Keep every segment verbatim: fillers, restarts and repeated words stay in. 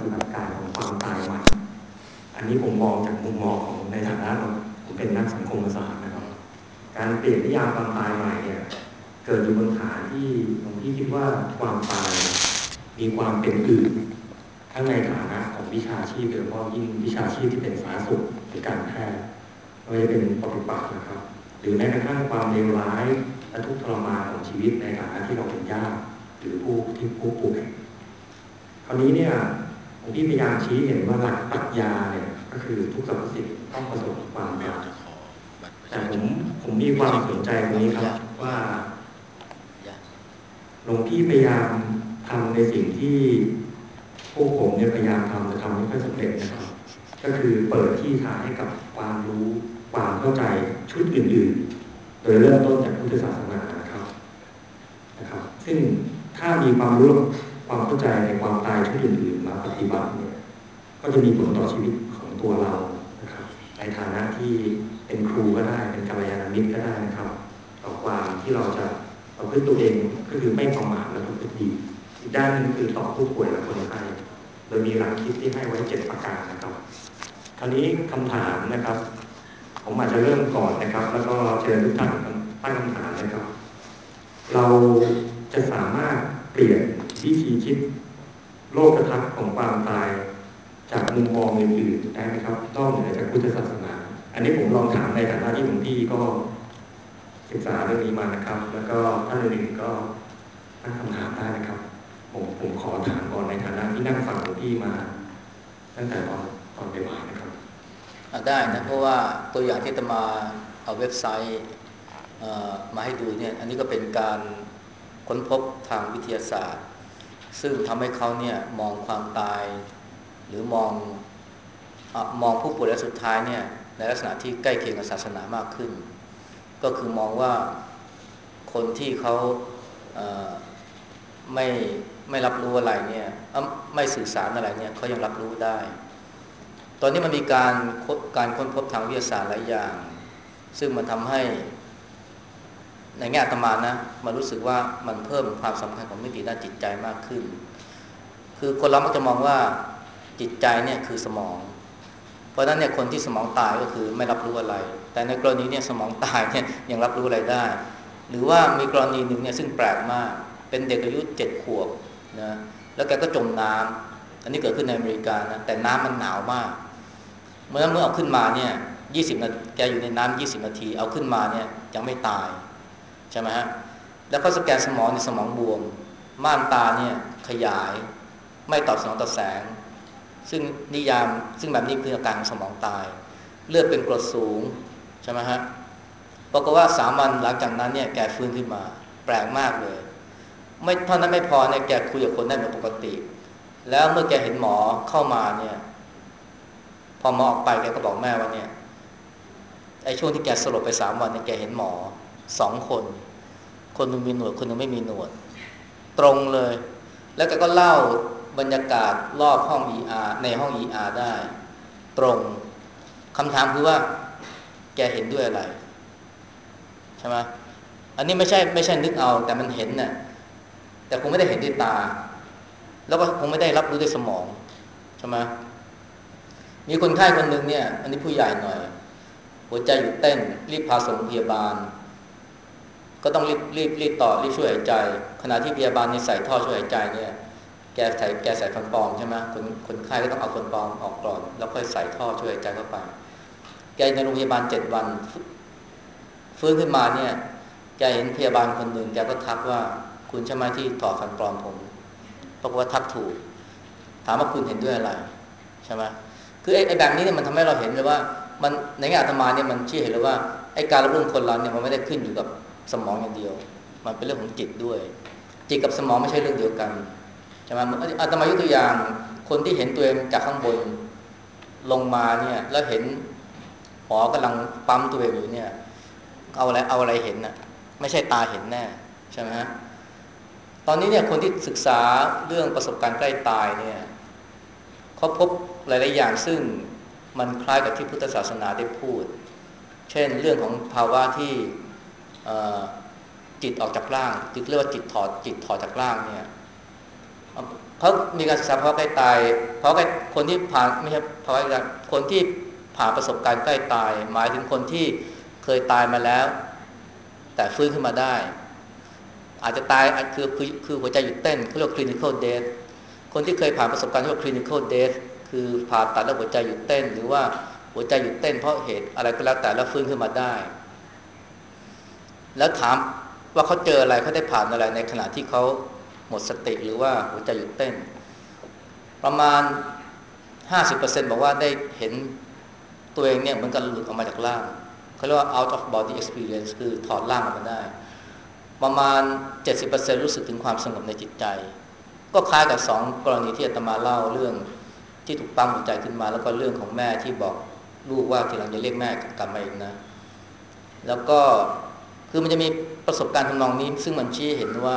ฏิบัติการของความตายใหม่อันนี้ผมมองจากมุมมองของในฐานะผมเป็นนักสังคมศาสตร์นะครับการเปลี่ยนนิยามความตายใหม่เนี่ยเกิดอยู่บนฐานที่หลวงพี่คิดว่าความตายมีความเป็นอื่นทั้งในฐานะของวิชาชีพโดยเฉพาะยิ่งวิชาชีพที่เป็นสาธารณสุขหรือการแพทย์ไม่ว่าจะเป็นปฏิบัตินะครับหรือแม้กระทั่งความเลวร้ายและทุกข์ทรมานของชีวิตในฐานะที่เราเป็นญาติหรือผู้ที่ผู้ป่วยคราวนี้เนี่ยผมที่พยายามชี้เห็นว่าหลักปรัชญาเนี่ยก็คือทุกสรรพสิ่งต้องประสบความตายแต่ผมผมมีความสนใจตรงนี้ครับว่าหลวงพี่พยายามทำในสิ่งที่พวกผมเนี่ยพยายามทำแต่ทำไม่ค่อยสำเร็จนะครับก็คือเปิดที่ทางให้กับความรู้ความเข้าใจชุดอื่นๆโดยเริ่มต้นจากพุทธศาสนานะครับนะครับซึ่งถ้ามีความรู้ความเข้าใจในความตายชุดอื่นๆมาปฏิบัติเนี่ยก็จะมีผลต่อชีวิตของตัวเรานะครับในฐานะที่เป็นครูก็ได้เป็นกัลยาณมิตรก็ได้นะครับต่อความที่เราจะประพฤติตัวเองก็คือไม่ประมาทและประพฤติดีอีกด้านหนึ่งคือต่อผู้ป่วยและคนไข้โดยมีหลักคิดที่ให้ไว้เจ็ดประการนะครับคราวนี้คำถามนะครับผมอาจจะเริ่มก่อนนะครับแล้วก็เชิญทุกท่านตั้งคำถามนะครับเราจะสามารถเปลี่ยนวิธีคิดโลกทัศน์ของความตายจากมุมมองอื่นๆได้ไหมครับนอกเหนือจากพุทธศาสนาอันนี้ผมลองถามในฐานะที่หลวงพี่ก็ศึกษาเรื่องนี้มานะครับแล้วก็ท่านอื่นๆก็ตั้งคำถามได้นะครับผมผมขอถามก่อนในฐานะที่นั่งฟังหลวงพี่มาตั้งแต่ตอนตอนบ่ายนะครับได้นะเพราะว่าตัวอย่างที่จะมาเอาเว็บไซต์มาให้ดูเนี่ยอันนี้ก็เป็นการค้นพบทางวิทยาศาสตร์ซึ่งทำให้เขาเนี่ยมองความตายหรือมองมองผู้ป่วยและสุดท้ายเนี่ยในลักษณะที่ใกล้เคียงกับศาสนามากขึ้นก็คือมองว่าคนที่เขาไม่ไม่รับรู้อะไรเนี่ยไม่สื่อสารอะไรเนี่ยเขายังรับรู้ได้ตอนนี้มันมีการการค้นพบทางวิทยาศาสตร์หลายอย่างซึ่งมันทำให้ในแง่อาตมานะมารู้สึกว่ามันเพิ่มความสำคัญของมิติด้านจิตใจมากขึ้นคือคนเรามักจะมองว่าจิตใจเนี่ยคือสมองเพราะฉะนั้นเนี่ยคนที่สมองตายก็คือไม่รับรู้อะไรแต่ในกรณีเนี่ยสมองตายเนี่ยยังรับรู้อะไรได้หรือว่ามีกรณีหนึ่งเนี่ยซึ่งแปลกมากเป็นเด็กอายุเจ็ดขวบนะแล้วแกก็จมน้ำอันนี้เกิดขึ้นในอเมริกานะแต่น้ำมันหนาวมากเมื่อเมื่อเอาขึ้นมาเนี่ยยี่สิบนาทีแกอยู่ในน้ำยี่สิบนาทีเอาขึ้นมาเนี่ยยังไม่ตายใช่ไหมฮะแล้วก็สแกนสมองในสมองบวมม่านตาเนี่ยขยายไม่ตอบสนองต่อแสงซึ่งนิยามซึ่งแบบนี้คืออาการของสมองตายเลือดเป็นกรดสูงใช่ไหมฮะปรากฏว่าสามวันหลังจากนั้นเนี่ยแกฟื้นขึ้นมาแปลกมากเลยไม่เท่านั้นไม่พอเนี่ยแกคุยกับคนได้เหมือนปกติแล้วเมื่อแกเห็นหมอเข้ามาเนี่ยพอหมอออกไปแกก็บอกแม่ว่าเนี่ยไอ้ช่วงที่แกสลบไปสามวันเนี่ยแกเห็นหมอสองคนคนนึงมีหนวดคนนึงไม่มีหนวดตรงเลยแล้วแกก็เล่าบรรยากาศรอบห้อง อี อาร์ ในห้อง อี อาร์ ได้ตรงคำถามคือว่าแกเห็นด้วยอะไรใช่ไหมอันนี้ไม่ใช่ไม่ใช่นึกเอาแต่มันเห็นน่ะแต่คงไม่ได้เห็นด้วยตาแล้วก็คงไม่ได้รับรู้ด้วยสมองใช่ไหมมีคนไข้คนหนึ่งเนี่ยอันนี้ผู้ใหญ่หน่อยหัวใจหยุดเต้นรีบพาส่งโรงพยาบาลก็ต้องรีบรีบรีบต่อรีบช่วยหายใจขณะที่พยาบาลนี่ใส่ท่อช่วยหายใจเนี่ยแกใส่แกใส่ฟันปลอมใช่ไหมคนคนไข้ก็ต้องเอาฟันปลอมออกก่อนแล้วค่อยใส่ท่อช่วยหายใจเข้าไปแกในโรงพยาบาลเจ็ดวันฟื้นขึ้นมาเนี่ยแกเห็นพยาบาลคนหนึ่งแกก็ทักว่าคุณใช่ไหมที่ถอดฟันปลอมผมปรากฏว่าทักถูกถามว่าคุณเห็นด้วยอะไรใช่ไหมคือไอ้แบบนี้เนี่ยมันทำให้เราเห็นเลยว่ามันในแง่อาตมาเนี่ยมันชี้เห็นเลยว่าไอ้การรับรู้ของคนเราเนี่ยมันไม่ได้ขึ้นอยู่กับสมองอย่างเดียวมันเป็นเรื่องของจิตด้วยจิตกับสมองไม่ใช่เรื่องเดียวกันใช่ไหมอาตมายกตัวอย่างคนที่เห็นตัวเองจากข้างบนลงมาเนี่ยแล้วเห็นหมอกำลังปั๊มตัวเองอยู่เนี่ยเอาอะไรเอาอะไรเห็นน่ะไม่ใช่ตาเห็นแน่ใช่ไหมฮะตอนนี้เนี่ยคนที่ศึกษาเรื่องประสบการณ์ใกล้ตายเนี่ยเขาพบหลายๆอย่างซึ่งมันคล้ายกับที่พุทธศาสนาได้พูดเช่นเรื่องของภาวะที่จิตออกจากร่างจิตเรียกว่าจิตถอดจิตถอดจากร่างเนี่ยเพราะมีการศึกษาภาวะใกล้ตายเพราะคนที่ผ่านไม่ใช่ภาวะใกล้ตายคนที่ผ่านประสบการณ์ใกล้ตายหมายถึงคนที่เคยตายมาแล้วแต่ฟื้นขึ้นมาได้อาจจะตายคือคือคือหัวใจหยุดเต้นเขาเรียก clinical death คนที่เคยผ่านประสบการณ์เรียกว่า clinical death คือผ่าตัดแล้วหัวใจหยุดเต้นหรือว่าหัวใจหยุดเต้นเพราะเหตุอะไรก็แล้วแต่แล้วฟื้นขึ้นมาได้แล้วถามว่าเขาเจออะไรเขาได้ผ่านอะไรในขณะที่เขาหมดสติหรือว่าหัวใจหยุดเต้นประมาณ ห้าสิบเปอร์เซ็นต์ บอกว่าได้เห็นตัวเองเนี่ยเหมือนกันหลุดออกมาจากร่างเขาเรียกว่า out of body experience คือถอดร่างออกมาได้ประมาณ เจ็ดสิบเปอร์เซ็นต์ รู้สึกถึงความสงบในจิตใจก็คล้ายกับสองกรณีที่อาตมาเล่าเรื่องที่ถูกปั๊มหัวใจขึ้นมาแล้วก็เรื่องของแม่ที่บอกลูกว่าทีหลังจะเรียกแม่กลับมาอีกนะแล้วก็คือมันจะมีประสบการณ์ทำนองนี้ซึ่งมันชี้เห็นว่า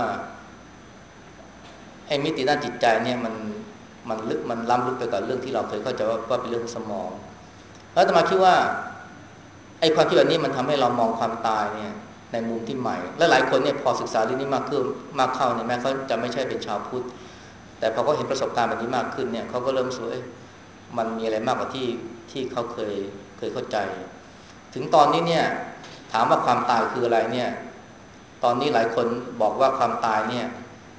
ไอ้มิติด้านจิตใจเนี่ยมันมันลึกมันล้ำลึกไปกว่าเรื่องที่เราเคยเข้าใจว่าว่าเป็นเรื่องของสมองแล้วอาตมาคิดว่าไอ้ความคิดแบบนี้มันทำให้เรามองความตายเนี่ยในมุมที่ใหม่และหลายคนเนี่ยพอศึกษาเรื่องนี้มากขึ้นมากเข้าเนี่ยแม้เขาจะไม่ใช่เป็นชาวพุทธแต่พอเขาเห็นประสบการณ์แบบนี้มากขึ้นเนี่ยเขาก็เริ่มรู้ว่ามันมีอะไรมากกว่าที่ที่เขาเคยเคยเข้าใจถึงตอนนี้เนี่ยถามว่าความตายคืออะไรเนี่ยตอนนี้หลายคนบอกว่าความตายเนี่ย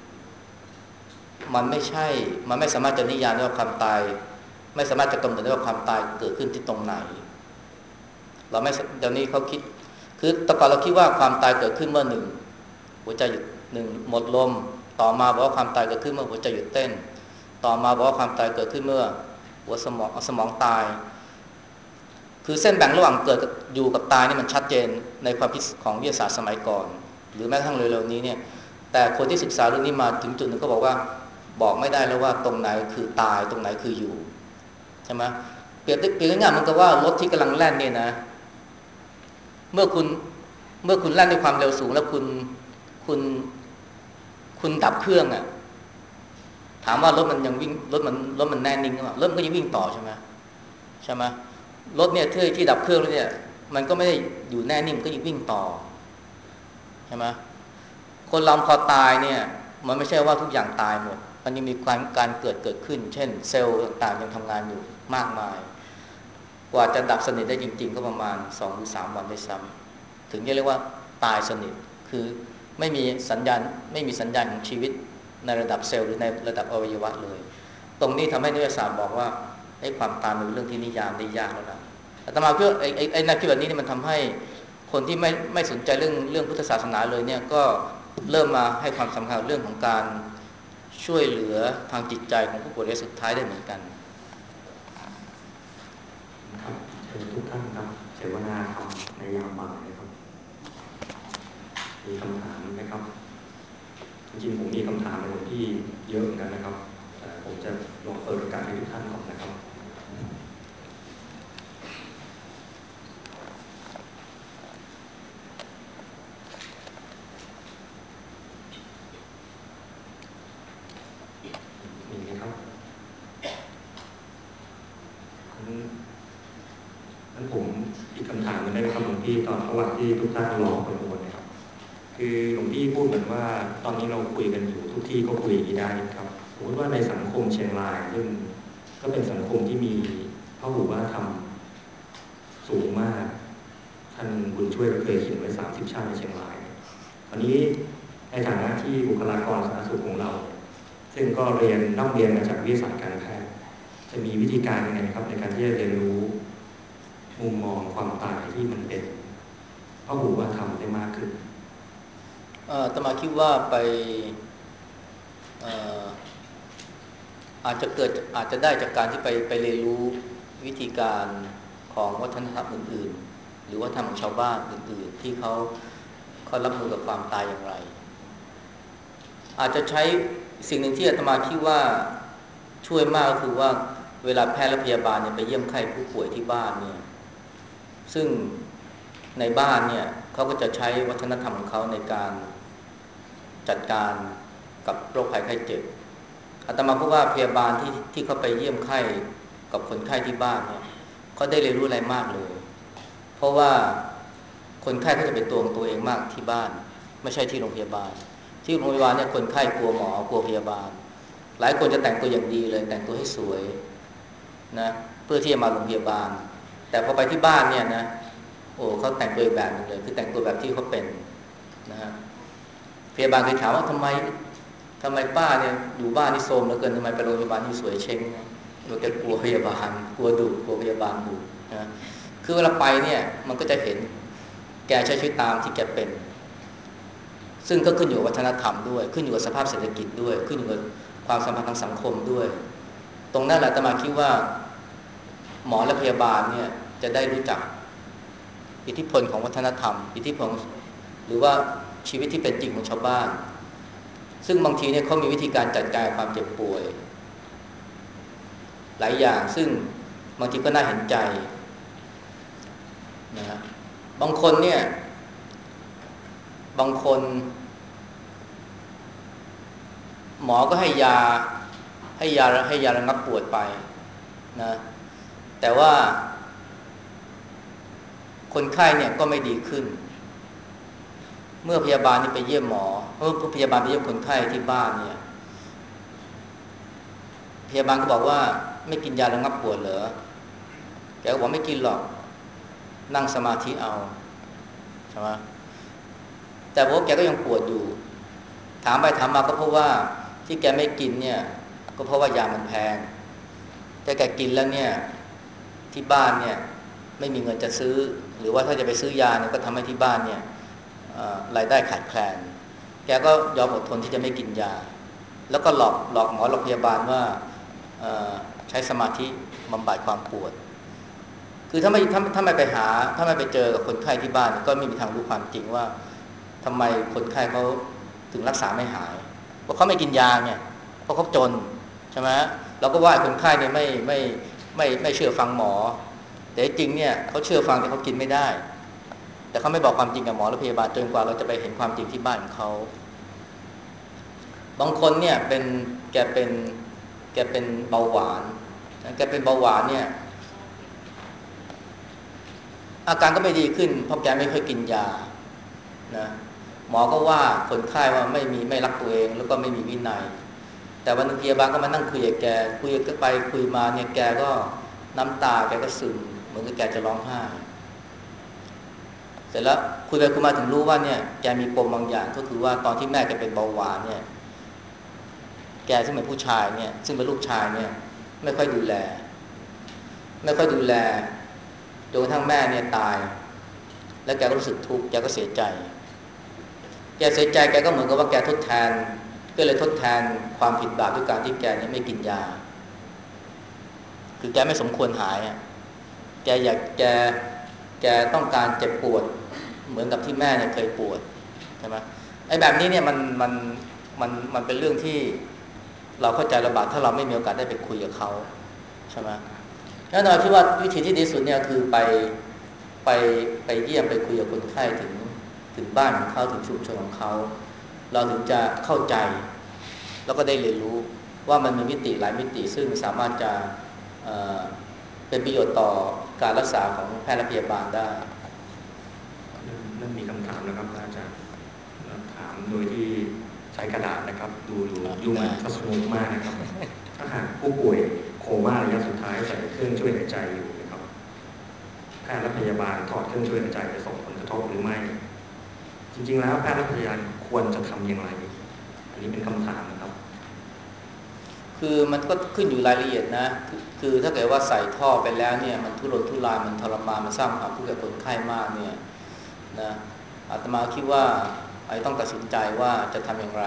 มันไม่ใช่มันไม่สามารถจะนิยามได้ว่าความตายไม่สามารถจะกำหนดได้ว่าความตายเกิดขึ้นที่ตรงไหนเราไม่เดี๋ยวนี้เขาคิดคือแต่ก่อนเราคิดว่าความตายเกิดขึ้นเมื่อหนึ่งหัวใจหยุดหนึ่งหมดลมต่อมาบอกว่าความตายเกิดขึ้นเมื่อหัวใจหยุดเต้นต่อมาบอกว่าความตายเกิดขึ้นเมื่อหัวสมองสมองตายคือเส้นแบ่งระหว่างเกิดอยู่กับตายนี่มันชัดเจนในความคิดของวิทยาศาสตร์สมัยก่อนหรือแม้กระทั่งเร็วๆนี้เนี่ยแต่คนที่ศึกษาเรื่องนี้มาถึงจุดหนึ่งก็บอกว่าบอกไม่ได้แล้วว่าตรงไหนคือตายตรงไหนคืออยู่ใช่ไหมเปรียบเปรียบง่ายๆมันก็ว่ารถที่กำลังแล่นเนี่ยนะเมื่อคุณเมื่อคุณแล่นด้วยความเร็วสูงแล้วคุณคุณคุณดับเครื่องอ่ะถามว่ารถมันยังวิ่งรถมันรถมันแน่นิ่งหรือเปล่ารถมันก็ยังวิ่งต่อใช่ไหมใช่ไหมรถเนี่ยที่ที่ดับเครื่องแล้วเนี่ยมันก็ไม่ได้อยู่แน่นิ่งก็ยังวิ่งต่อใช่ไหมคนเราพอตายเนี่ยมันไม่ใช่ว่าทุกอย่างตายหมดมันยังมีการการเกิดเกิดขึ้นเช่นเซลล์ต่างๆยังทำงานอยู่มากมายกว่าจะดับสนิทได้จริงๆก็ประมาณ สองถึงสาม วันได้ซ้ำถึงจะเรียกว่าตายสนิทคือไม่มีสัญญาณไม่มีสัญญาณของชีวิตในระดับเซลล์หรือในระดับอวัยวะเลยตรงนี้ทำให้นักวิทยาศาสตร์บอกว่าไอ้ความตายเป็นเรื่องที่นิยามได้ยากแล้วนะอาตมาเพื่อไอ้ไอ้ไอ้นักคิดแบบนี้นี่มันทำให้คนที่ไม่ไม่สนใจเรื่องเรื่องพุทธศาสนาเลยเนี่ยก็เริ่มมาให้ความสำคัญเรื่องของการช่วยเหลือทางจิตใจของผู้ป่วยระยะสุดท้ายได้เหมือนกันครับเชิญทุกท่านครับเสวนาธรรมในยามบ่ายนะครับมีคำถามไหมครับจริงๆผมมีคำถามในหลวงพี่เยอะเหมือนกันนะครับแต่ผมจะลองเปิดโอกาสให้ทุกท่านก่อนนะครับมีไหมครับนั้นผมอีกคำถามนึงได้ไหมครับหลวงพี่ตอนระหว่างที่ทุกท่านรอประมวลนะครับคือหลวงพี่พูดเหมือนว่าตอนนี้เราคุยกันอยู่ทุกที่ก็คุยอย่างนี้ได้ครับสมมติว่าในสังคมเชียงรายซึ่งก็เป็นสังคมที่มีพหุวัฒนธรรมสูงมากท่านบุญช่วยก็เคยเขียนไว้สามสิบชาติในเชียงรายวันนี้ในฐานะที่บุคลากรสาธารณสุขของเราซึ่งก็เรียนนอกเรียนมาจากวิทยาศาสตร์การแพทย์จะมีวิธีการยังไงครับในการที่จะเรียนรู้มุมมองความตายที่มันเป็นพหุวัฒนธรรมได้มากขึ้นเอ่ออาตมาคิดว่าไปเอ่ออาจจะเกิดอาจจะได้จากการที่ไปไปเรียนรู้วิธีการของวัฒนธรรมอื่นๆหรือว่าธรรมของชาวบ้านอื่นๆที่เขาเขารับมือกับความตายอย่างไรอาจจะใช้สิ่งหนึ่งที่อาตมาคิดว่าช่วยมากก็คือว่าเวลาแพทย์และพยาบาลเนี่ยไปเยี่ยมไข้ผู้ป่วยที่บ้านเนี่ยซึ่งในบ้านเนี่ยเขาก็จะใช้วัฒนธรรมของเขาในการจัดการกับโรคภัยไข้เจ็บอาตมาพบว่าพยาบาลที่ที่เขาไปเยี่ยมไข้กับคนไข้ที่บ้านเนี่ยเขาได้เรียนรู้อะไรมากเลยเพราะว่าคนไข้เขาจะเป็นตัวของตัวเองมากที่บ้านไม่ใช่ที่โรงพยาบาลที่โรงพยาบาลเนี่ยคนไข้กลัวหมอกลัวพยาบาลหลายคนจะแต่งตัวอย่างดีเลยแต่งตัวให้สวยนะเพื่อที่จะมาโรงพยาบาลแต่พอไปที่บ้านเนี่ยนะโอ้เขาแต่งตัวอีกแบบนึงเลยคือแต่งตัวแบบที่เขาเป็นนะฮะพยาบาลเคยถามว่าทำไมทำไมป้าเนี่ยอยู่บ้านนี่โทรมเหลือเกินทำไมไปโรงพยาบาลนี่สวยเช้งเราแกกลัวพยาบาลกลัวดุกลัวพยาบาลดุนะคือเวลาไปเนี่ยมันก็จะเห็นแกใช้ชีวิตตามที่แกเป็นซึ่งก็ขึ้นอยู่กับวัฒนธรรมด้วยขึ้นอยู่กับสภาพเศรษฐกิจด้วยขึ้นอยู่กับความสัมพันธ์ทางสังคมด้วยตรงนั้นแหละอาตมาคิดว่าหมอและพยาบาลเนี่ยจะได้รู้จักอิทธิพลของวัฒนธรรมอิทธิพลหรือว่าชีวิตที่เป็นจริงของชาวบ้านซึ่งบางทีเนี่ยเขามีวิธีการจัดการความเจ็บป่วยหลายอย่างซึ่งบางทีก็น่าเห็นใจนะบางคนเนี่ยบางคนหมอก็ให้ยาให้ยาให้ยาระงับปวดไปนะแต่ว่าคนไข้เนี่ยก็ไม่ดีขึ้นเมื่อพยาบาลนี่ไปเยี่ยมหมอเมื่อพยาบาลไปเยี่ยมคนไข้ที่บ้านเนี่ยพยาบาลก็บอกว่าไม่กินยาระงับปวดเหรอแกก็บอกไม่กินหรอกนั่งสมาธิเอาใช่ไหมแต่พวกแกก็ยังปวดอยู่ถามไปถามมาก็เพราะว่าที่แกไม่กินเนี่ยก็เพราะว่ายามันแพงแต่แกกินแล้วเนี่ยที่บ้านเนี่ยไม่มีเงินจะซื้อหรือว่าถ้าจะไปซื้อยาเนี่ยก็ทำให้ที่บ้านเนี่ยรายได้ขาดแคลนแกก็ยอมอดทนที่จะไม่กินยาแล้วก็หลอกหลอกหมอหลอกพยาบาลว่าใช้สมาธิบำบัดความปวดคือถ้าไม่ถ้าถ้าไม่ไปหาถ้าไม่ไปเจอกับคนไข้ที่บ้านก็ไม่มีทางรู้ความจริงว่าทำไมคนไข้เขาถึงรักษาไม่หายเพราะเขาไม่กินยาเนี่ยเพราะเขาจนใช่ไหมเราก็ว่าคนไข้เนี่ยไม่ไม่ไม่ไม่เชื่อฟังหมอแต่จริงเนี่ยเขาเชื่อฟังแต่เขากินไม่ได้แต่เขาไม่บอกความจริงกับหมอและพยาบาลจนกว่าเราจะไปเห็นความจริงที่บ้านของเขาบางคนเนี่ยเป็นแกเป็นแกเป็นเบาหวานแกเป็นเบาหวานเนี่ยอาการก็ไม่ดีขึ้นเพราะแกไม่เคยกินยานะหมอก็ว่าคนไข้ว่าไม่มีไม่รักตัวเองแล้วก็ไม่มีวินัยแต่วันนึงพยาบาลก็มานั่งคุยกับแกคุยกันไปคุยมาเนี่ยแกก็น้ำตาแกก็ซึมเหมือนกับแกจะร้องไห้เสร็จแล้วคุยไปคุยมาถึงรู้ว่าเนี่ยแกมีปมบางอย่างก็คือว่าตอนที่แม่แกเป็นเบาหวานเนี่ยแกซึ่งเป็นผู้ชายเนี่ยซึ่งเป็นลูกชายเนี่ยไม่ค่อยดูแลไม่ค่อยดูแลจนกระทั่งแม่เนี่ยตายแล้วแกก็รู้สึกทุกข์แกก็เสียใจแกเสียใจแกก็เหมือนกับว่าแกทดแทนก็เลยทดแทนความผิดบาปด้วยการที่แกเนี่ยไม่กินยาคือแกไม่สมควรหายอ่ะแกอยากแกแกต้องการเจ็บปวดเหมือนกับที่แม่เนี่ยเคยปวดใช่ไหมไอ้แบบนี้เนี่ยมันมันมันมันเป็นเรื่องที่เราเข้าใจลำบากถ้าเราไม่มีโอกาสได้ไปคุยกับเขาใช่ไหมแล้วเราคิดว่าวิธีที่ดีสุดเนี่ยคือไปไปไปเยี่ยมไปคุยกับคนไข้ถึงถึงบ้านของเขาถึงชุมชนของเขาเราถึงจะเข้าใจแล้วก็ได้เรียนรู้ว่ามันมีมิติหลายมิติซึ่งสามารถจะเอ่อเป็นประโยชน์ต่อการรักษาของแพทย์และพยาบาลได้เริ่มมีคำถามแล้วครับอาจารย์ถามโดยที่ใช้กระดาษนะครับดูดูดูเหมือนจะสนุกมากนะครับถ้าหากผู้ป่วยโคม่าระยะสุดท้ายใส่เครื่องช่วยหายใจอยู่นะครับแพทย์และพยาบาลถอดเครื่องช่วยหายใจจะส่งผลกระทบหรือไม่จริงๆแล้วแพทย์และพยาบาลควรจะทำอย่างไรอันนี้เป็นคำถามนะครับคือมันก็ขึ้นอยู่รายละเอียดนะคคือถ้าเกิดว่าใส่ท่อไปแล้วเนี่ยมันทุรนทุรายมันทรมานมันสร้างความทุกข์แก่คนไข้มากเนี่ยนะอาตมาคิดว่าไอ้ต้องตัดสินใจว่าจะทำอย่างไร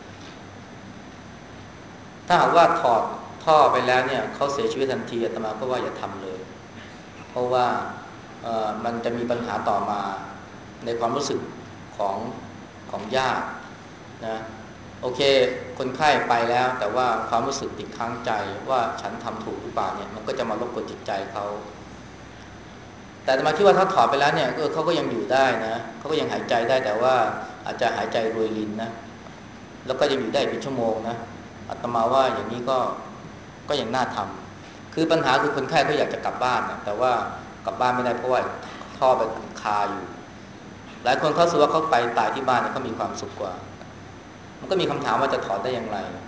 ถ้าหากว่าถอดท่อไปแล้วเนี่ยเขาเสียชีวิตทันทีอาตมาก็ว่าอย่าทำเลยเพราะว่าเอ่อมันจะมีปัญหาต่อมาในความรู้สึกของของญาตินะโอเคคนไข้ไปแล้วแต่ว่าความรู้สึกติดค้างใจว่าฉันทำถูกหรือเปล่าเนี่ยมันก็จะมารบกวนจิตใจเขาแต่อาตมาคิดว่าถ้าถอดไปแล้วเนี่ยเออเขาก็ยังอยู่ได้นะเขาก็ยังหายใจได้แต่ว่าอาจจะหายใจรวยรินนะแล้วก็ยังอยู่ได้เป็นชั่วโมงนะอาตมาว่าอย่างนี้ก็ก็ยังน่าทำคือปัญหาคือคนไข้เขาอยากจะกลับบ้านนะแต่ว่ากลับบ้านไม่ได้เพราะว่าท่อไปคาอยู่หลายคนเขาสึกว่าเขาไปตายที่บ้านเนี่ยเขามีความสุขกว่ามันก็มีคำถามว่าจะถอนได้อย่างไร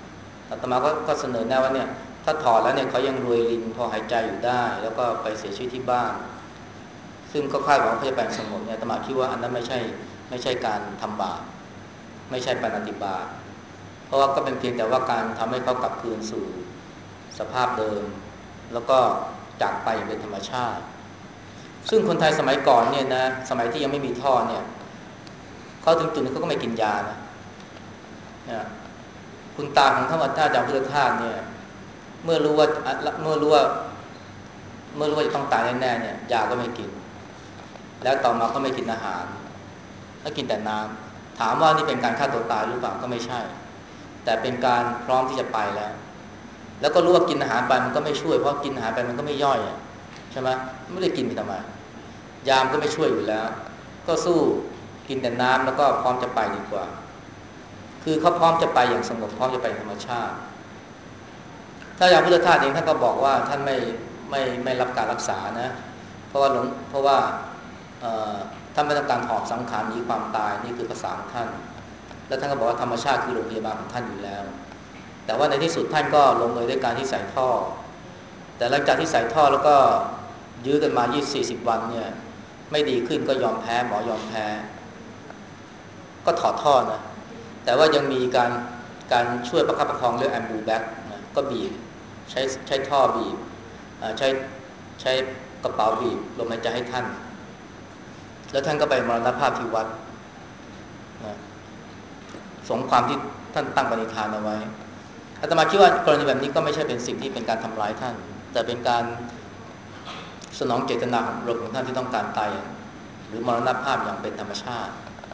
อาตมาก็ก็เสนอแนะว่าเนี่ยถ้าถอดแล้วเนี่ยเขายังรวยรินพอหายใจอยู่ได้แล้วก็ไปเสียชีวิตที่บ้านซึ่งก็คาดหวังว่าเขาจะแปลงสงบเนี่ยอาตมาคิดว่าอันนั้นไม่ใช่ไม่ใช่การทำบาปไม่ใช่ปาณาติบาตเพราะว่าก็เป็นเพียงแต่ว่าการทำให้เขากลับคืนสู่สภาพเดิมแล้วก็จากไปอย่างเป็นธรรมชาติซึ่งคนไทยสมัยก่อนเนี่ยนะสมัยที่ยังไม่มีท่อเนี่ยเขาถึงจุดนึงเขาก็ไม่กินยานะนะคุณตาของท่านอาจารย์พุทธทาสเนี่ยเมื่อรู้ว่าเมื่อรู้ว่าเมื่อรู้ว่าจะต้องตายแน่ๆเนี่ยยาก็ไม่กินแล้วต่อมาก็ไม่กินอาหารแล้วกินแต่น้ำถามว่านี่เป็นการฆ่าตัวตายหรือเปล่าก็ไม่ใช่แต่เป็นการพร้อมที่จะไปแล้วแล้วก็รู้ว่ากินอาหารไปมันก็ไม่ช่วยเพราะกินอาหารไปมันก็ไม่ย่อยใช่ไหมไม่ได้กินไปทำไมยามก็ไม่ช่วยอยู่แล้วก็สู้กินแต่น้ำแล้วก็พร้อมจะไปดีกว่าคือเขาพร้อมจะไปอย่างสงบพร้อมจะไปธรรมชาติถ้าอย่างพุทธทาสเองท่านก็บอกว่าท่านไม่ไม่ไม่รับการรักษานะเพราะว่าหลวงเพราะว่าท่านไม่ต้องการหอบสังขารหนีความตายนี่คือภาษาของท่านแล้วท่านก็บอกว่าธรรมชาติคือโรงพยาบาลของท่านอยู่แล้วแต่ว่าในที่สุดท่านก็ลงเลยด้วยการที่ใส่ท่อแต่หลังจากที่ใส่ท่อแล้วก็ยื้อกันมา ยี่สิบสี่สิบ วันเนี่ยไม่ดีขึ้นก็ยอมแพ้หมอยอมแพ้ก็ถอดท่อนะแต่ว่ายังมีการการช่วยประคับประคองเรื่องแอมบูแบ็กนะก็บีบใช้ใช้ท่อบีบใช้ใช้กระเป๋าบีบลมหายใจให้ท่านแล้วท่านก็ไปมรณภาพที่วัดนะสมความที่ท่านตั้งปณิธานเอาไว้อาตมาคิดว่ากรณีแบบนี้ก็ไม่ใช่เป็นสิ่งที่เป็นการทำร้ายท่านแต่เป็นการสนองเจตนาของลมของท่านที่ต้องการตายหรือมรณภาพอย่างเป็นธรรมชาติ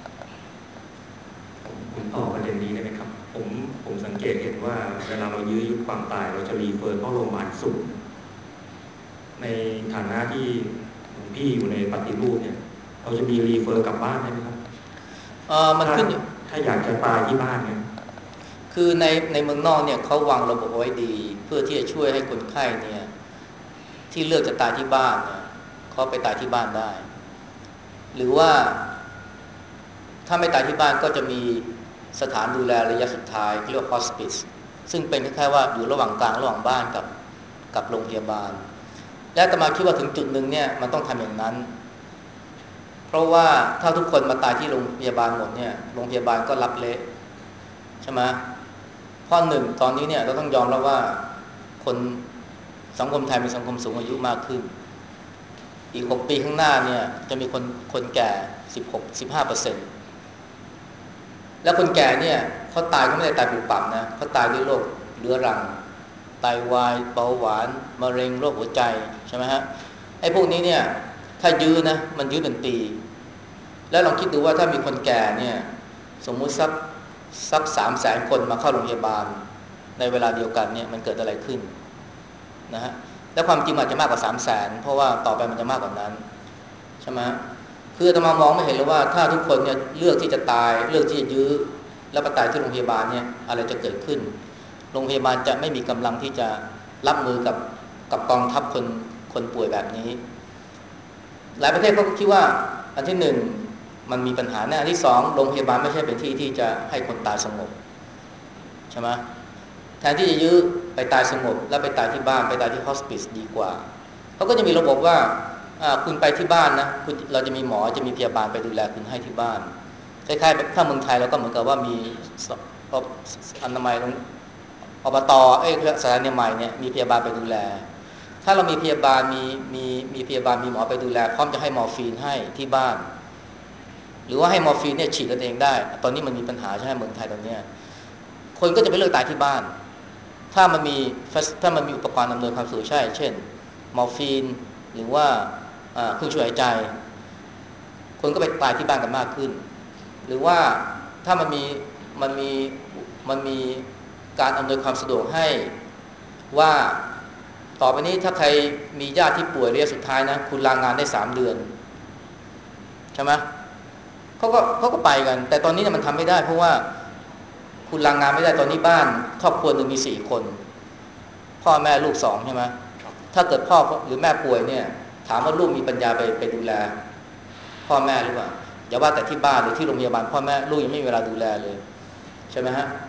ผมตอบประเด็นนี้ได้ไหมครับผมผมสังเกตเห็นว่าเวลาเรายื้อยุดความตายเราจะรีเฟอร์เข้าโรงพยาบาลสูงในฐานะที่พี่อยู่ในปฏิรูปเนี่ยเราจะมีรีเฟอร์กลับบ้านได้ไหมครับเออมันขึ้นถ้าอยากจะตายที่บ้านเนี่ยคือในในเมืองนอกเนี่ยเขาวางระบบเอาไว้ดีเพื่อที่จะช่วยให้คนไข้เนี่ยที่เลือกจะตายที่บ้านเนี่ยเขาไปตายที่บ้านได้หรือว่าถ้าไม่ตายที่บ้านก็จะมีสถานดูแลระยะสุดท้ายเรียกว่า hospice ซึ่งเป็นแค่ว่าอยู่ระหว่างกลางระหว่างบ้านกับกับโรงพยาบาลและอาตมาคิดว่าถึงจุดหนึ่งเนี่ยมันต้องทำอย่างนั้นเพราะว่าถ้าทุกคนมาตายที่โรงพยาบาลหมดเนี่ยโรงพยาบาลก็รับเละใช่ไหมข้อหนึ่งตอนนี้เนี่ยเราต้องยอมแล้วว่าคนสังคมไทยเป็นสังคมสูงอายุมากขึ้นอีกหกปีข้างหน้าเนี่ยจะมีคนคนแก่สิบหก สิบห้าเปอร์เซ็นต์แล้วคนแก่เนี่ยเขาตายก็ไม่ได้ตายปุบปับนะเขาตายด้วยโรคเรื้อรังไตวายเบาหวานมะเร็งโรคหัวใจใช่ไหมฮะไอ้พวกนี้เนี่ยถ้ายื้อนะมันยื้อเป็นปีแล้วลองคิดดูว่าถ้ามีคนแก่เนี่ยสมมุติสักสักสามแสนคนมาเข้าโรงพยาบาลในเวลาเดียวกันเนี่ยมันเกิดอะไรขึ้นนะฮะและความจริงอาจจะมากกว่าสามแสนเพราะว่าต่อไปมันจะมากกว่านั้นใช่ไหมคืออาตมามองไม่เห็นเลยว่าถ้าทุกคนเนี่ยเลือกที่จะตายเลือกที่จะยื้อแล้วไปตายที่โรงพยาบาลเนี่ยอะไรจะเกิดขึ้นโรงพยาบาลจะไม่มีกำลังที่จะรับมือกับกับกองทัพคนคนป่วยแบบนี้หลายประเทศเขาก็คิดว่าอันที่หนึ่งมันมีปัญหาแน่อันที่สองโรงพยาบาลไม่ใช่เป็นที่ที่จะให้คนตายสงบใช่ไหมแทนที่จะยื้อไปตายสงบแล้วไปตายที่บ้านไปตายที่ฮอสปิสดีกว่าเขาก็จะมีระบบว่าคุณไปที่บ้านนะเราจะมีหมอจะมีพยาบาลไปดูแลคุณให้ที่บ้านคล้ายๆถ้าเมืองไทยเราก็เหมือนกับว่ามีอนามัยอบตเอ้ยสถานีใหม่เนี่ยมีพยาบาลไปดูแลถ้าเรามีพยาบาลมีมีมีพยาบาลมีหมอไปดูแลพร้อมจะให้มอร์ฟีนให้ที่บ้านหรือว่าให้มอร์ฟีนเนี่ยฉีดกันเองได้ตอนนี้มันมีปัญหาใช่ไหมเมืองไทยตอนนี้คนก็จะไปเลือกตายที่บ้านถ้ามันมีถ้ามันมีอุปกรณ์อำนวยความสะดวกใช่เช่นมอร์ฟีนหรือว่าเครื่องช่วยหายใจคนก็ไปตายที่บ้านกันมากขึ้นหรือว่าถ้ามันมีมันมีมันมีการอำนวยความสะดวกให้ว่าต่อไปนี้ถ้าใครมีญาติที่ป่วยระยะสุดท้ายนะคุณลางานได้สามเดือนใช่ไหมเขาก็เขาก็ไปกันแต่ตอนนี้เนี่ยมันทำไม่ได้เพราะว่าคุณลางานไม่ได้ตอนนี้บ้านครอบครัวหนึ่งมีสี่คนพ่อแม่ลูกสองใช่ไหมถ้าเกิดพ่อหรือแม่ป่วยเนี่ยถามว่าลูกมีปัญญาไปไปดูแลพ่อแม่หรือเปล่าอย่าว่าแต่ที่บ้านหรือที่โรงพยาบาลพ่อแม่ลูกยังไม่มีเวลาดูแลเลยใช่ไหมฮะ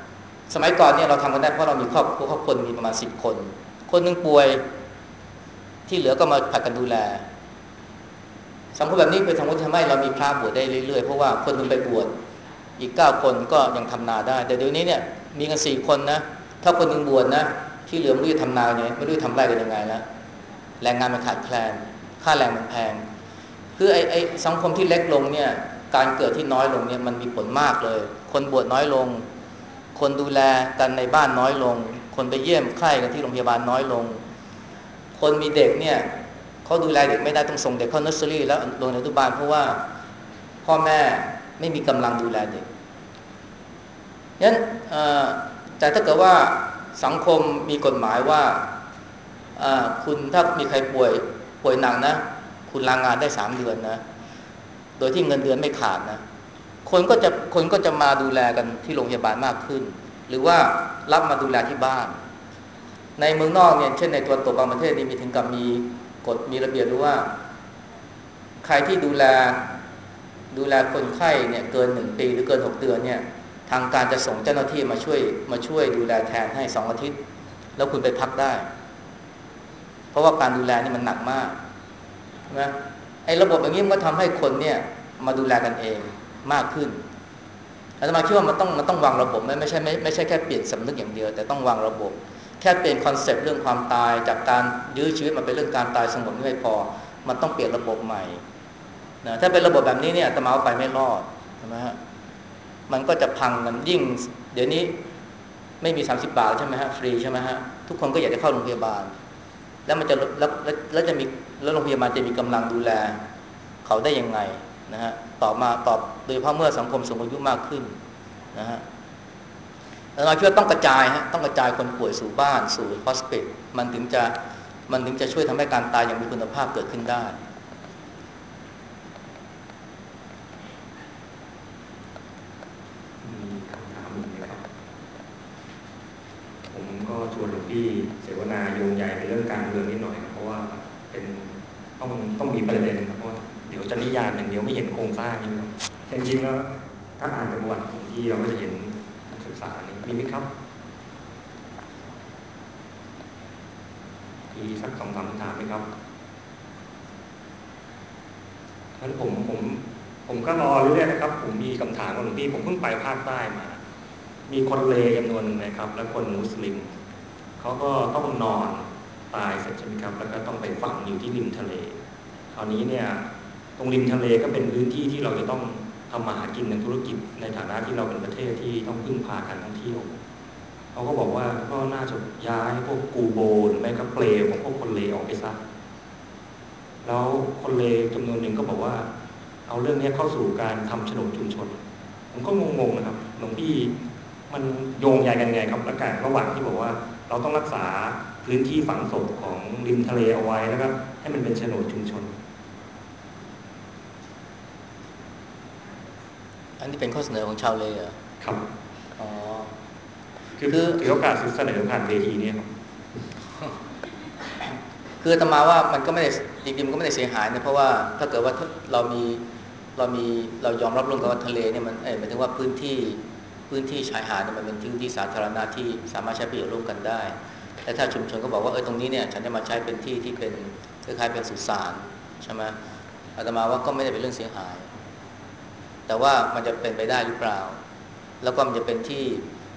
สมัยก่อนเนี่ยเราทำกันได้เพราะเรามีครอบครัวครอบครัวมีประมาณสิบคนคนหนึ่งป่วยที่เหลือก็มาผัดกันดูแลสังคมแบบนี้เป็นสังคมที่ทำให้เรามีพระบวชได้เรื่อยๆเพราะว่าคนหนึ่งไปบวชอีกเก้าคนก็ยังทำนาได้แต่เดี๋ยวนี้เนี่ยมีกันสี่คนนะถ้าคนหนึ่งบวชนะที่เหลือไม่รู้จะทำนาไงไม่รู้จะทำไรกันยังไงแล้วแรงงานมันขาดแคลนค่าแรงมันแพงคือไอ้ไอ้สังคมที่เล็กลงเนี่ยการเกิดที่น้อยลงเนี่ยมันมีผลมากเลยคนบวชน้อยลงคนดูแลกันในบ้านน้อยลงคนไปเยี่ยมไข้กันที่โรงพยาบาลน้อยลงคนมีเด็กเนี่ยเขาดูแลเด็กไม่ได้ต้องส่งเด็กเข้าเนอร์เซอรี่แล้วโรงเรียนอนุบาลเพราะว่าพ่อแม่ไม่มีกำลังดูแลเด็กงั้นแต่ถ้าเกิดว่าสังคมมีกฎหมายว่าคุณถ้ามีใครป่วยป่วยหนักนะคุณลางงานได้สามเดือนนะโดยที่เงินเดือนไม่ขาดนะคนก็จะคนก็จะมาดูแลกันที่โรงพยาบาลมากขึ้นหรือว่ารับมาดูแลที่บ้านในเมืองนอกเนี่ยเช่นในตัวตกบางประเทศนี่มีถึงกับมีกฎมีระเบียบหรือว่าใครที่ดูแลดูแลคนไข้เนี่ยเกินหนึ่งปีหรือเกินหกเดือนเนี่ยทางการจะส่งเจ้าหน้าที่มาช่วยมาช่วยดูแลแทนให้สองอาทิตย์แล้วคุณไปพักได้เพราะว่าการดูแลนี่มันหนักมากนะไอ้ระบบอย่างนี้มันก็ทำให้คนเนี่ยมาดูแลกันเองมากขึ้นอาตมาคิดว่ามันต้องมันต้องวางระบบไม่ไม่ใช่ไม่ไม่ใช่แค่เปลี่ยนสำนึกอย่างเดียวแต่ต้องวางระบบแค่เปลี่ยนคอนเซปต์เรื่องความตายจากการยื้อชีวิตมาเป็นเรื่องการตายสงบไม่พอมันต้องเปลี่ยนระบบใหม่นะถ้าเป็นระบบแบบนี้เนี่ยอาตมาไปไม่รอดใช่ไหมฮะมันก็จะพังมันยิ่งเดี๋ยวนี้ไม่มีสามสิบบาทใช่ไหมฮะฟรีใช่ไหมฮะทุกคนก็อยากจะเข้าโรงพยาบาลแล้วมันจะแล้วแล้วจะมีแล้วโรงพยาบาลจะมีกำลังดูแลเขาได้ยังไงนะฮะต่อมาตอบโดยเฉพาะเมื่อสังคมสูงอายุมากขึ้นนะฮะเราคิดว่าต้องกระจายฮะต้องกระจายคนป่วยสู่บ้านสู่ฮอสพิทมันถึงจะมันถึงจะช่วยทำให้การตายอย่างมีคุณภาพเกิดขึ้นได้มีคำถามอีกไหมครับผมก็ชวนหลวงพี่เสวนาโยงใหญ่ในเรื่องการเมืองนิดหน่อยเพราะว่าเป็นต้องต้องมีประเด็นเพราะว่าเดี๋ยวจะนิยามอย่างเดียวไม่เห็นโครงสร้างนี่ครับจริงๆแล้วถ้าอ่านประวัติของที่เราก็จะเห็นนักศึกษานี่มีไหมครับมีสักสองสามคำถามไหมครับงั้นผมผมผมก็รอเรื่อยๆนะครับผมมีคำถามของหลวงพี่ผมเพิ่งไปภาคใต้มามีคนเลจำนวนหนึ่งนะครับและคนมุสลิมเขาก็ต้องนอนตายเสร็จใช่ไหมครับแล้วก็ต้องไปฝังอยู่ที่ริมทะเลคราวนี้เนี่ยตรงริมทะเลก็เป็นพื้นที่ที่เราจะต้องทำมาหากินในธุรกิจในฐานะที่เราเป็นประเทศที่ต้องพึ่งพาการท่องเที่ยวเขาก็บอกว่าก็น่าจะย้ายพวกกูโบหรือไม่ก็เปลวของพวกคนเลออกไปซะแล้วคนเลจำนวนหนึ่งก็บอกว่าเอาเรื่องนี้เข้าสู่การทำโฉนดชุมชนผมก็งงๆนะครับหลวงพี่มันโยงใยกันไงครับและการระหว่างที่บอกว่าเราต้องรักษาพื้นที่ฝังศพของริมทะเลเอาไว้แล้วก็ให้มันเป็นโฉนดชุมชนอันนี้เป็นข้อเสนอของชาวเลเหรอครับอ๋อคือถือโอกาสเสนอผ่านเวทีนี้ครับคืออาตมาว่ามันก็ไม่ได้จริงๆมันก็ไม่ได้เสียหายนะเพราะว่าถ้าเกิดว่าเรามีเรามีเรายอมรับร่วมกันว่าทะเลเนี่ยมันเออหมายถึงว่าพื้นที่พื้นที่ชายหาดเนี่ยมันเป็นพื้นที่สาธารณะที่สามารถใช้ประโยชน์ร่วมกันได้และถ้าชุมชนก็บอกว่าเออตรงนี้เนี่ยฉันจะมาใช้เป็นที่ที่เป็นคล้ายๆเป็นสุสานใช่ไหมอาตมาว่าก็ไม่ได้เป็นเรื่องเสียหายแต่ว่ามันจะเป็นไปได้หรือเปล่าแล้วก็มันจะเป็นที่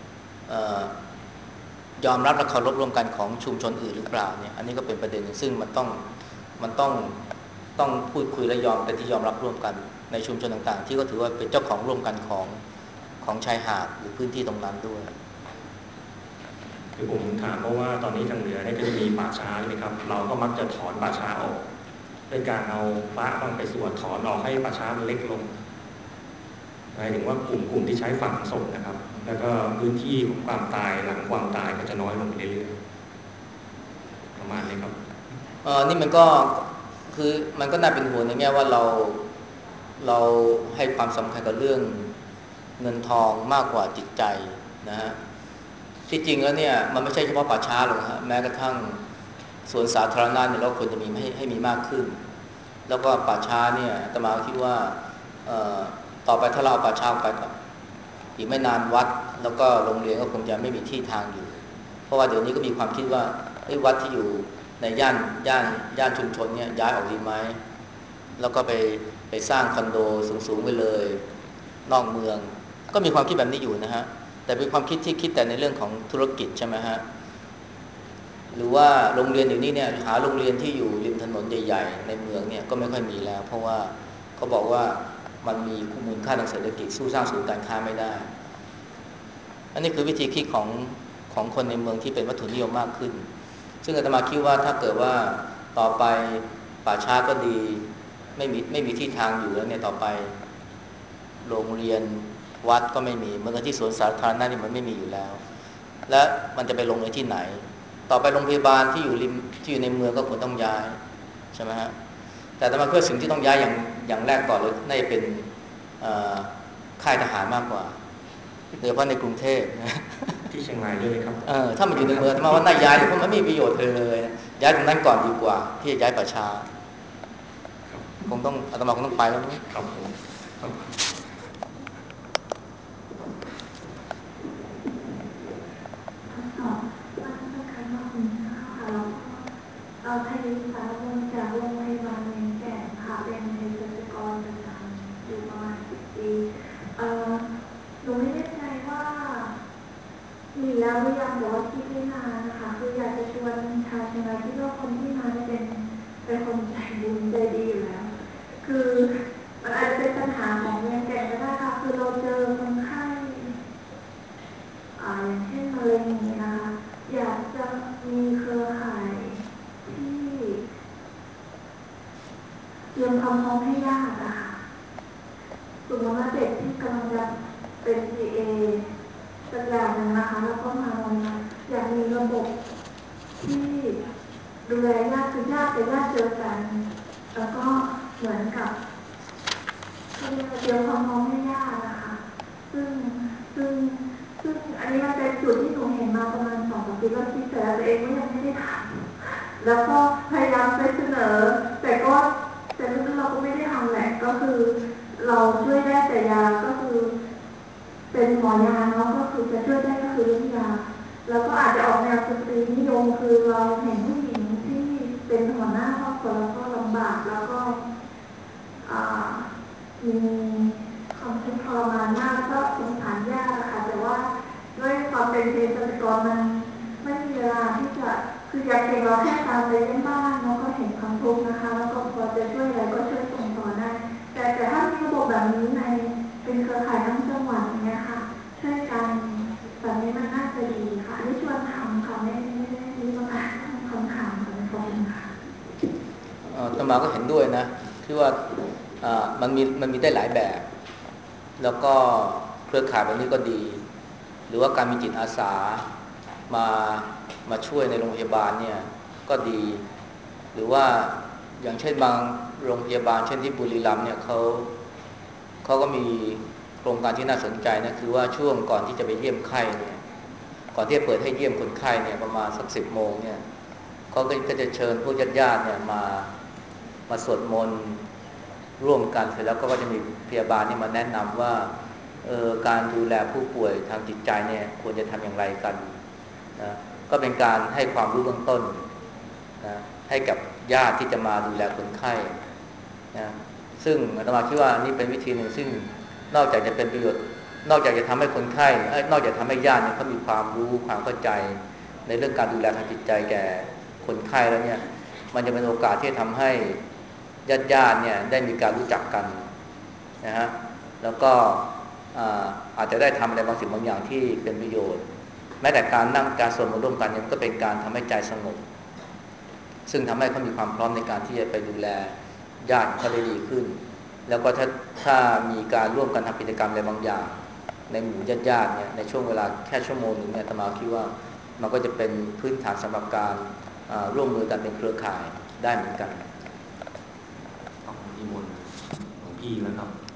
ยอมรับและเคารพร่วมกันของชุมชนอื่นหรือเปล่าเนี่ยอันนี้ก็เป็นประเด็นซึ่งมันต้องมันต้องต้องพูดคุยและยอมเป็นที่ยอมรับร่วมกันในชุมชนต่างๆที่ก็ถือว่าเป็นเจ้าของร่วมกันของของชายหาดหรือพื้นที่ตรงนั้นด้วยคือผมถามเพราะว่าตอนนี้ทางเหนือเนี่ยก็จะมีป่าช้าใช่ไหมครับเราก็มักจะถอนป่าช้าออกด้วยการเอาพระบางไปสวดถอนออกให้ป่าช้ามันเล็กลงหมายถึงว่ากลุ่มกลุ่มที่ใช้ฝังศพนะครับแล้วก็พื้นที่ของความตายหลังความตายก็จะน้อยลงไปเรื่อยๆประมาณนี้ครับเออนี่มันก็คือมันก็น่าเป็นห่วงในแง่ว่าเราเราให้ความสำคัญกับเรื่องเงินทองมากกว่าจิตใจนะฮะที่จริงแล้วเนี่ยมันไม่ใช่เฉพาะป่าช้าหรอกฮะแม้กระทั่งสวนสาธารณะเนี่ยเราควรจะมีให้ให้มีมากขึ้นแล้วก็ป่าช้าเนี่ยอาตมาคิดว่าต่อไปถ้าเราเอาป่าช้าไปอีกไม่นานวัดแล้วก็โรงเรียนก็คงจะไม่มีที่ทางอยู่เพราะว่าเดี๋ยวนี้ก็มีความคิดว่าวัดที่อยู่ในย่านย่านย่านชุมชนเนี่ยย้ายออกดีไหมแล้วก็ไปไปสร้างคอนโดสูงๆไปเลยนอกเมืองก็มีความคิดแบบนี้อยู่นะฮะแต่เป็นความคิดที่คิดแต่ในเรื่องของธุรกิจใช่ไหมฮะหรือว่าโรงเรียนเดี๋ยวนี้เนี่ยหาโรงเรียนที่อยู่ริมถนนใหญ่ๆในเมืองเนี่ยก็ไม่ค่อยมีแล้วเพราะว่าเขาบอกว่ามันมีมูลค่าทางเศรษฐกิจสู้สร้างศูนย์การค้าไม่ได้อันนี้คือวิธีคิดของของคนในเมืองที่เป็นวัตถุนิยมมากขึ้นซึ่งอาตมาคิดว่าถ้าเกิดว่าต่อไปป่าช้าก็ดีไม่มีไม่มีที่ทางอยู่แล้วเนี่ยต่อไปโรงเรียนวัดก็ไม่มีเมื่อที่สวนสาธารณะนี่มันไม่มีอยู่แล้วและมันจะไปลงในที่ไหนต่อไปโรงพยาบาลที่อยู่ริมที่อยู่ในเมืองก็ควรต้องย้ายใช่ไหมฮะแต่อาตมาเพื่อสิ่งที่ต้องย้ายอย่างอย่างแรกก่อนเลยน่าจะเป็นค่ายทหารมากกว่าโดยเฉพาะในกรุงเทพนะที่เชียงรายด้วยครับเออถ้ามันอยู่ในเมืองมาว่าน่าย้ายเพราะมันไม่มีประโยชน์เลยเลยย้ายตรงนั้นก่อนดีกว่าที่จะย้ายประชาคงต้องอาตมาคงต้องไปแล้วมั้งครับผมเราไทยสารวนจากโรงพยาบาลเวียงแก่นค่ะเป็นเภสัชกรประจำอยู่ประมาณสิบปีเอ่อหนูไม่แน่ใจว่ามีแล้วหรือยังแต่ว่าคิดไม่นานนะคะคืออยากจะชวนชาวเชียงรายคิดว่าคนที่มาเป็นเป็นคนใจบุญใจดีอยู่แล้วคือมันอาจจะเป็นปัญหาของเวียงแก่นก็ได้ค่ะคือเราเจอคนไข้อย่างเช่นมะเร็งอย่างนี้นะคะอยากจะมีเครือข่ายที่เตรียมความพร้อมให้ญาตินะคะสมมติว่าเด็กที่กำลังจะเป็น ซี เอ สักอย่างหนึ่งนะคะแล้วก็มาวันนั้นอยากมีระบบที่ดูแลญาติคือญาติแต่ญาติเจอกันแล้วก็เหมือนกับเตรียมความพร้อมให้ญาตินะคะซึ่งซึ่งซึ่งอันนี้มันเป็นจุดที่หนูเห็นมาประมาณสองสามปีแล้วคิดแต่ตัวเองก็ยังไม่ได้ทำแล้วก็พยายามไปเสนอแต่ก็แต่ลึกๆเราก็ไม่ได้ทำแหละก็คือเราช่วยได้แต่ยาก็คือเป็นหมอยาเนาะก็คือจะช่วยได้ก็คือเรื่องยาแล้วก็อาจจะออกแนวสตรีนิยมคือเราเห็นผู้หญิงที่เป็นหัวหน้าครอบครัวแล้วก็ลำบากแล้วก็มีความทุกข์ทรมานมากแล้วก็สงสารญาตินะคะแต่ว่าด้วยความเป็นเภสัชกรมันไม่มีเวลาที่จะคืออยากเก่งเราแค่ตามไปเยี่ยมบ้านแล้วก็เห็นความทุกข์นะคะแล้วก็พอจะช่วยอะไรก็ช่วยส่งต่อได้แต่แต่ถ้ามีระบบแบบนี้ในเป็นเครือข่ายทั้งจังหวัดอย่างเงี้ยค่ะช่วยกันแบบนี้มันน่าจะดีค่ะนี่ชวนทำค่ะไม่ไม่ได้มีประกาศคำถามของกรมค่ะอาตมาก็เห็นด้วยนะที่ว่ามันมีมันมีได้หลายแบบแล้วก็เครือข่ายแบบนี้ก็ดีหรือว่าการมีจิตอาสามามาช่วยในโรงพยาบาลเนี่ยก็ดีหรือว่าอย่างเช่นบางโรงพยาบาลเช่นที่บุรีรัมย์เนี่ยเขาเขาก็มีโครงการที่น่าสนใจนะคือว่าช่วงก่อนที่จะไปเยี่ยมไข้เนี่ยก่อนที่จะเปิดให้เยี่ยมคนไข้เนี่ยประมาณสักสิบโมงเนี่ยเขาก็จะเชิญผู้ญาติญาติเนี่ยมามาสวดมนต์ร่วมกันเสร็จแล้วก็จะมีพยาบาลนี่มาแนะนำว่าเออการดูแลผู้ป่วยทางจิตใจเนี่ยควรจะทำอย่างไรกันนะก็เป็นการให้ความรู้เบื้องต้นนะให้กับญาติที่จะมาดูแลคนไข้นะซึ่งอาตมาคิดว่านี่เป็นวิธีหนึ่งซึ่งนอกจากจะเป็นประโยชน์นอกจากจะทำให้คนไข้นอกจากทำให้ญาติเนี่ยเขามีความรู้ความเข้าใจในเรื่องการดูแลทางจิตใจแก่คนไข้แล้วเนี่ยมันจะเป็นโอกาสที่จะทำให้ญาติญาติเนี่ยได้มีการรู้จักกันนะฮะแล้วก็อาจจะได้ทำอะไรบางสิ่งบางอย่างที่เป็นประโยชน์แม้แต่การนั่งการสวดมนต์ร่วมกันเนี่ยมันก็เป็นการทำให้ใจสงบซึ่งทำให้เขามีความพร้อมในการที่จะไปดูแลญาติเขาได้ดีขึ้นแล้วก็ถ้าถ้ามีการร่วมกันทำกิจกรรมอะไรบางอย่างในหมู่ญาติญาติเนี่ยในช่วงเวลาแค่ชั่วโมงหนึ่งเนี่ยอาตมาคิดว่ามันก็จะเป็นพื้นฐานสำหรับการร่วมมือกันเป็นเครือข่ายได้เหมือนกันต้องนิมนต์หลวงพี่แล้วครับ